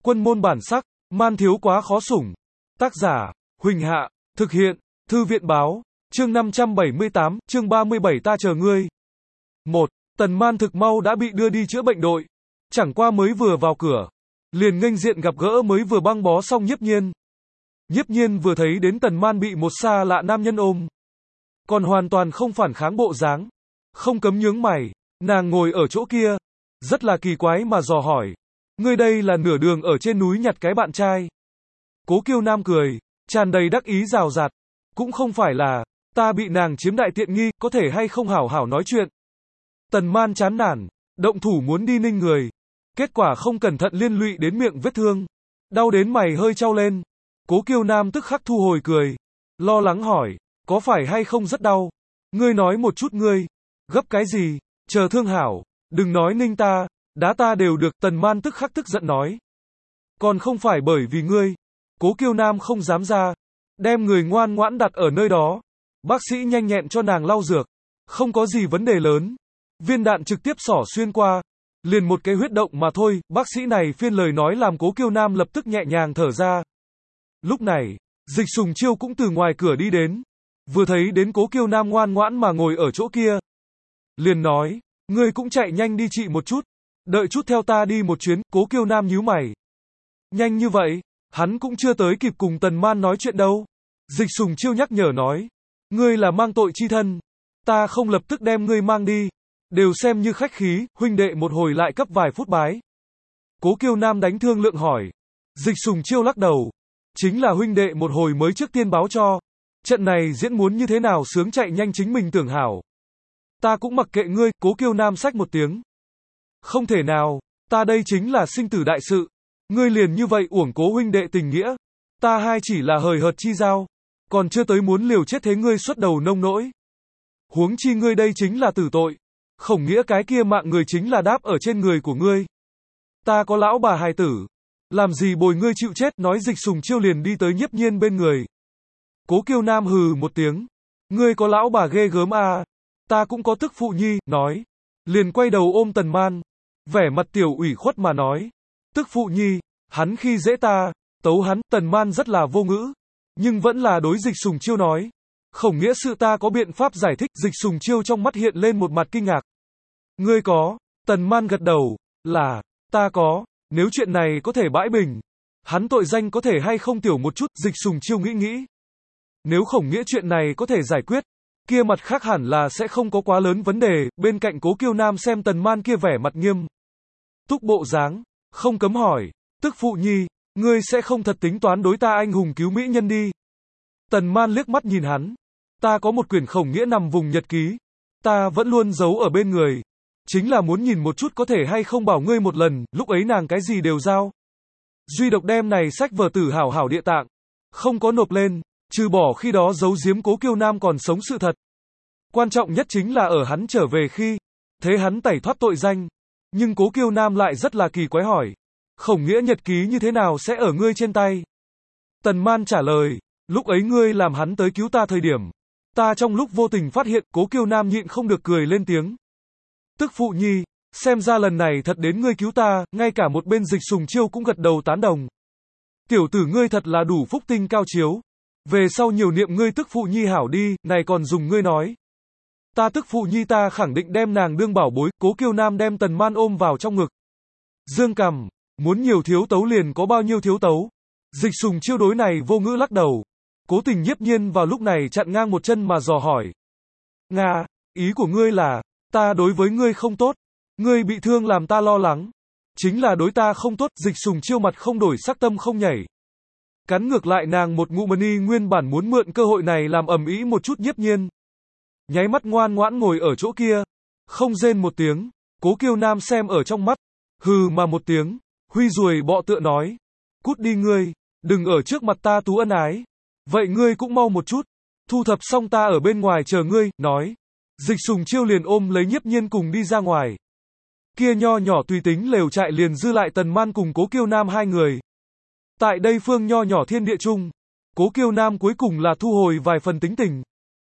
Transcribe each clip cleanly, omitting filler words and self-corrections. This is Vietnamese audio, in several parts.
Quân môn bản sắc, man thiếu quá khó sủng. Tác giả, Huỳnh Hạ, thực hiện, Thư viện báo, chương 578, chương 37 ta chờ ngươi. 1. Tần Man thực mau đã bị đưa đi chữa bệnh đội. Chẳng qua mới vừa vào cửa, liền nghênh diện gặp gỡ mới vừa băng bó xong Nhiếp Nhiên. Nhiếp Nhiên vừa thấy đến Tần Man bị một xa lạ nam nhân ôm, còn hoàn toàn không phản kháng bộ dáng, không cấm nhướng mày, nàng ngồi ở chỗ kia, rất là kỳ quái mà dò hỏi, ngươi đây là nửa đường ở trên núi nhặt cái bạn trai. Cố Kiêu Nam cười, tràn đầy đắc ý rào rạt, cũng không phải là, ta bị nàng chiếm đại tiện nghi, có thể hay không hảo hảo nói chuyện. Tần Man chán nản, động thủ muốn đi ninh người, kết quả không cẩn thận liên lụy đến miệng vết thương, đau đến mày hơi chau lên. Cố Kiêu Nam tức khắc thu hồi cười, lo lắng hỏi, có phải hay không rất đau? Ngươi nói một chút ngươi, gấp cái gì, chờ thương hảo, đừng nói ninh ta, đá ta đều được. Tần Man tức khắc tức giận nói, còn không phải bởi vì ngươi. Cố Kiêu Nam không dám ra, đem người ngoan ngoãn đặt ở nơi đó, bác sĩ nhanh nhẹn cho nàng lau dược, không có gì vấn đề lớn, viên đạn trực tiếp xỏ xuyên qua, liền một cái huyết động mà thôi. Bác sĩ này phiên lời nói làm Cố Kiêu Nam lập tức nhẹ nhàng thở ra. Lúc này, Dịch Sùng Chiêu cũng từ ngoài cửa đi đến, vừa thấy đến Cố Kiêu Nam ngoan ngoãn mà ngồi ở chỗ kia, liền nói, ngươi cũng chạy nhanh đi trị một chút, đợi chút theo ta đi một chuyến. Cố Kiêu Nam nhíu mày, nhanh như vậy, hắn cũng chưa tới kịp cùng Tần Man nói chuyện đâu. Dịch Sùng Chiêu nhắc nhở nói, ngươi là mang tội chi thân, ta không lập tức đem ngươi mang đi, đều xem như khách khí, huynh đệ một hồi lại cấp vài phút bái. Cố Kiêu Nam đánh thương lượng hỏi, Dịch Sùng Chiêu lắc đầu, chính là huynh đệ một hồi mới trước tiên báo cho, trận này diễn muốn như thế nào sướng chạy nhanh chính mình tưởng hảo. Ta cũng mặc kệ ngươi. Cố Kiêu Nam xách một tiếng, không thể nào, ta đây chính là sinh tử đại sự, ngươi liền như vậy uổng cố huynh đệ tình nghĩa, ta hai chỉ là hời hợt chi giao, còn chưa tới muốn liều chết thế ngươi xuất đầu nông nỗi. Huống chi ngươi đây chính là tử tội, Khổng Nghĩa cái kia mạng người chính là đáp ở trên người của ngươi. Ta có lão bà hài tử, làm gì bồi ngươi chịu chết. Nói Dịch Sùng Chiêu liền đi tới Nhiếp Nhiên bên người. Cố Kiêu Nam hừ một tiếng, ngươi có lão bà ghê gớm à, ta cũng có tức phụ nhi. Nói, liền quay đầu ôm Tần Man, vẻ mặt tiểu ủy khuất mà nói, tức phụ nhi, hắn khi dễ ta, tấu hắn. Tần Man rất là vô ngữ, nhưng vẫn là đối Dịch Sùng Chiêu nói, Khổng Nghĩa sự ta có biện pháp giải thích. Dịch Sùng Chiêu trong mắt hiện lên một mặt kinh ngạc. Ngươi có? Tần Man gật đầu, là, ta có, nếu chuyện này có thể bãi bình, hắn tội danh có thể hay không tiểu một chút. Dịch Sùng Chiêu nghĩ nghĩ, nếu Khổng Nghĩa chuyện này có thể giải quyết, kia mặt khác hẳn là sẽ không có quá lớn vấn đề. Bên cạnh Cố Kiêu Nam xem Tần Man kia vẻ mặt nghiêm túc bộ dáng, không cấm hỏi, tức phụ nhi, ngươi sẽ không thật tính toán đối ta anh hùng cứu mỹ nhân đi. Tần Man liếc mắt nhìn hắn, ta có một quyển Khổng Nghĩa nằm vùng nhật ký, ta vẫn luôn giấu ở bên người, chính là muốn nhìn một chút có thể hay không bảo ngươi một lần. Lúc ấy nàng cái gì đều giao, duy độc đem này sách vở tử hảo hảo địa tạng, không có nộp lên, trừ bỏ khi đó giấu giếm Cố Kiêu Nam còn sống sự thật. Quan trọng nhất chính là ở hắn trở về khi, thế hắn tẩy thoát tội danh. Nhưng Cố Kiêu Nam lại rất là kỳ quái hỏi, Khổng Nghĩa nhật ký như thế nào sẽ ở ngươi trên tay? Tần Man trả lời, lúc ấy ngươi làm hắn tới cứu ta thời điểm, ta trong lúc vô tình phát hiện. Cố Kiêu Nam nhịn không được cười lên tiếng, tức phụ nhi, xem ra lần này thật đến ngươi cứu ta. Ngay cả một bên Dịch Sùng Chiêu cũng gật đầu tán đồng, tiểu tử ngươi thật là đủ phúc tinh cao chiếu, về sau nhiều niệm ngươi tức phụ nhi hảo đi. Này còn dùng ngươi nói, ta tức phụ nhi ta khẳng định đem nàng đương bảo bối. Cố Kiêu Nam đem Tần Man ôm vào trong ngực, dương cằm, muốn nhiều thiếu tấu liền có bao nhiêu thiếu tấu. Dịch Sùng Chiêu đối này vô ngữ lắc đầu. Cố Tình Nhiếp Nhiên vào lúc này chặn ngang một chân mà dò hỏi, Nga, ý của ngươi là, ta đối với ngươi không tốt, ngươi bị thương làm ta lo lắng, chính là đối ta không tốt. Dịch Sùng Chiêu mặt không đổi sắc tâm không nhảy, cắn ngược lại nàng một ngụm. Mani nguyên bản muốn mượn cơ hội này làm ầm ĩ một chút Nhiếp Nhiên, nháy mắt ngoan ngoãn ngồi ở chỗ kia, không rên một tiếng. Cố Kiêu Nam xem ở trong mắt, hừ mà một tiếng, huy ruồi bọ tựa nói, cút đi ngươi, đừng ở trước mặt ta tú ân ái, vậy ngươi cũng mau một chút, thu thập xong ta ở bên ngoài chờ ngươi. Nói, Dịch Sùng Chiêu liền ôm lấy Nhiếp Nhiên cùng đi ra ngoài. Kia nho nhỏ tùy tính lều trại liền dư lại Tần Man cùng Cố Kiêu Nam hai người. Tại đây phương nho nhỏ thiên địa chung, Cố Kiêu Nam cuối cùng là thu hồi vài phần tính tình.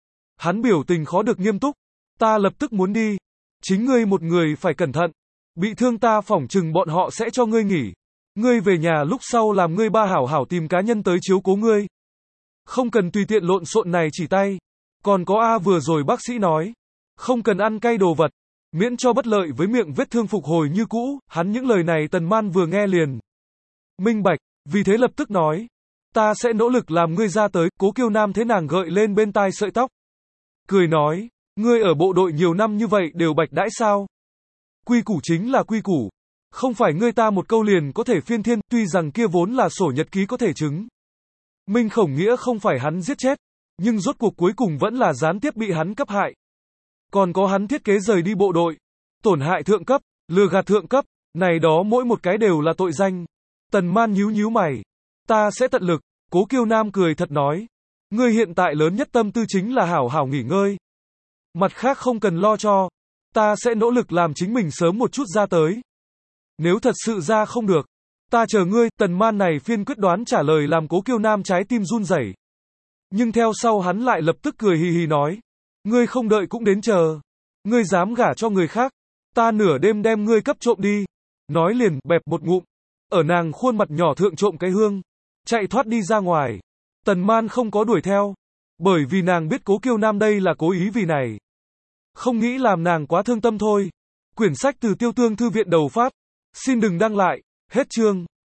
Hắn biểu tình khó được nghiêm túc, ta lập tức muốn đi, chính ngươi một người phải cẩn thận, bị thương ta phỏng chừng bọn họ sẽ cho ngươi nghỉ. Ngươi về nhà lúc sau làm ngươi ba hảo hảo tìm cá nhân tới chiếu cố ngươi. Không cần tùy tiện lộn xộn này chỉ tay. Còn có vừa rồi bác sĩ nói. Không cần ăn cay đồ vật. Miễn cho bất lợi với miệng vết thương phục hồi như cũ. Hắn những lời này Tần Man vừa nghe liền minh bạch, vì thế lập tức nói. Ta sẽ nỗ lực làm ngươi ra tới. Cố Kiêu Nam thế nàng gợi lên bên tai sợi tóc. Cười nói, ngươi ở bộ đội nhiều năm như vậy đều bạch đãi sao? Quy củ chính là quy củ. Không phải ngươi ta một câu liền có thể phiên thiên, tuy rằng kia vốn là sổ nhật ký có thể chứng. Minh Khổng Nghĩa không phải hắn giết chết, nhưng rốt cuộc cuối cùng vẫn là gián tiếp bị hắn cấp hại. Còn có hắn thiết kế rời đi bộ đội, tổn hại thượng cấp, lừa gạt thượng cấp, này đó mỗi một cái đều là tội danh. Tần Man nhíu nhíu mày. Ta sẽ tận lực, Cố Kiêu Nam cười thật nói. Ngươi hiện tại lớn nhất tâm tư chính là hảo hảo nghỉ ngơi. Mặt khác không cần lo cho. Ta sẽ nỗ lực làm chính mình sớm một chút ra tới. Nếu thật sự ra không được, ta chờ ngươi. Tần Man này phiên quyết đoán trả lời làm Cố Kiêu Nam trái tim run rẩy. Nhưng theo sau hắn lại lập tức cười hì hì nói. Ngươi không đợi cũng đến chờ. Ngươi dám gả cho người khác. Ta nửa đêm đem ngươi cấp trộm đi. Nói liền bẹp một ngụm. Ở nàng khuôn mặt nhỏ thượng trộm cái hương. Chạy thoát đi ra ngoài. Tần Man không có đuổi theo. Bởi vì nàng biết Cố Kiêu Nam đây là cố ý vì này. Không nghĩ làm nàng quá thương tâm thôi. Quyển sách từ Tiêu Tương Thư viện đầu phát. Xin đừng đăng lại. Hết chương.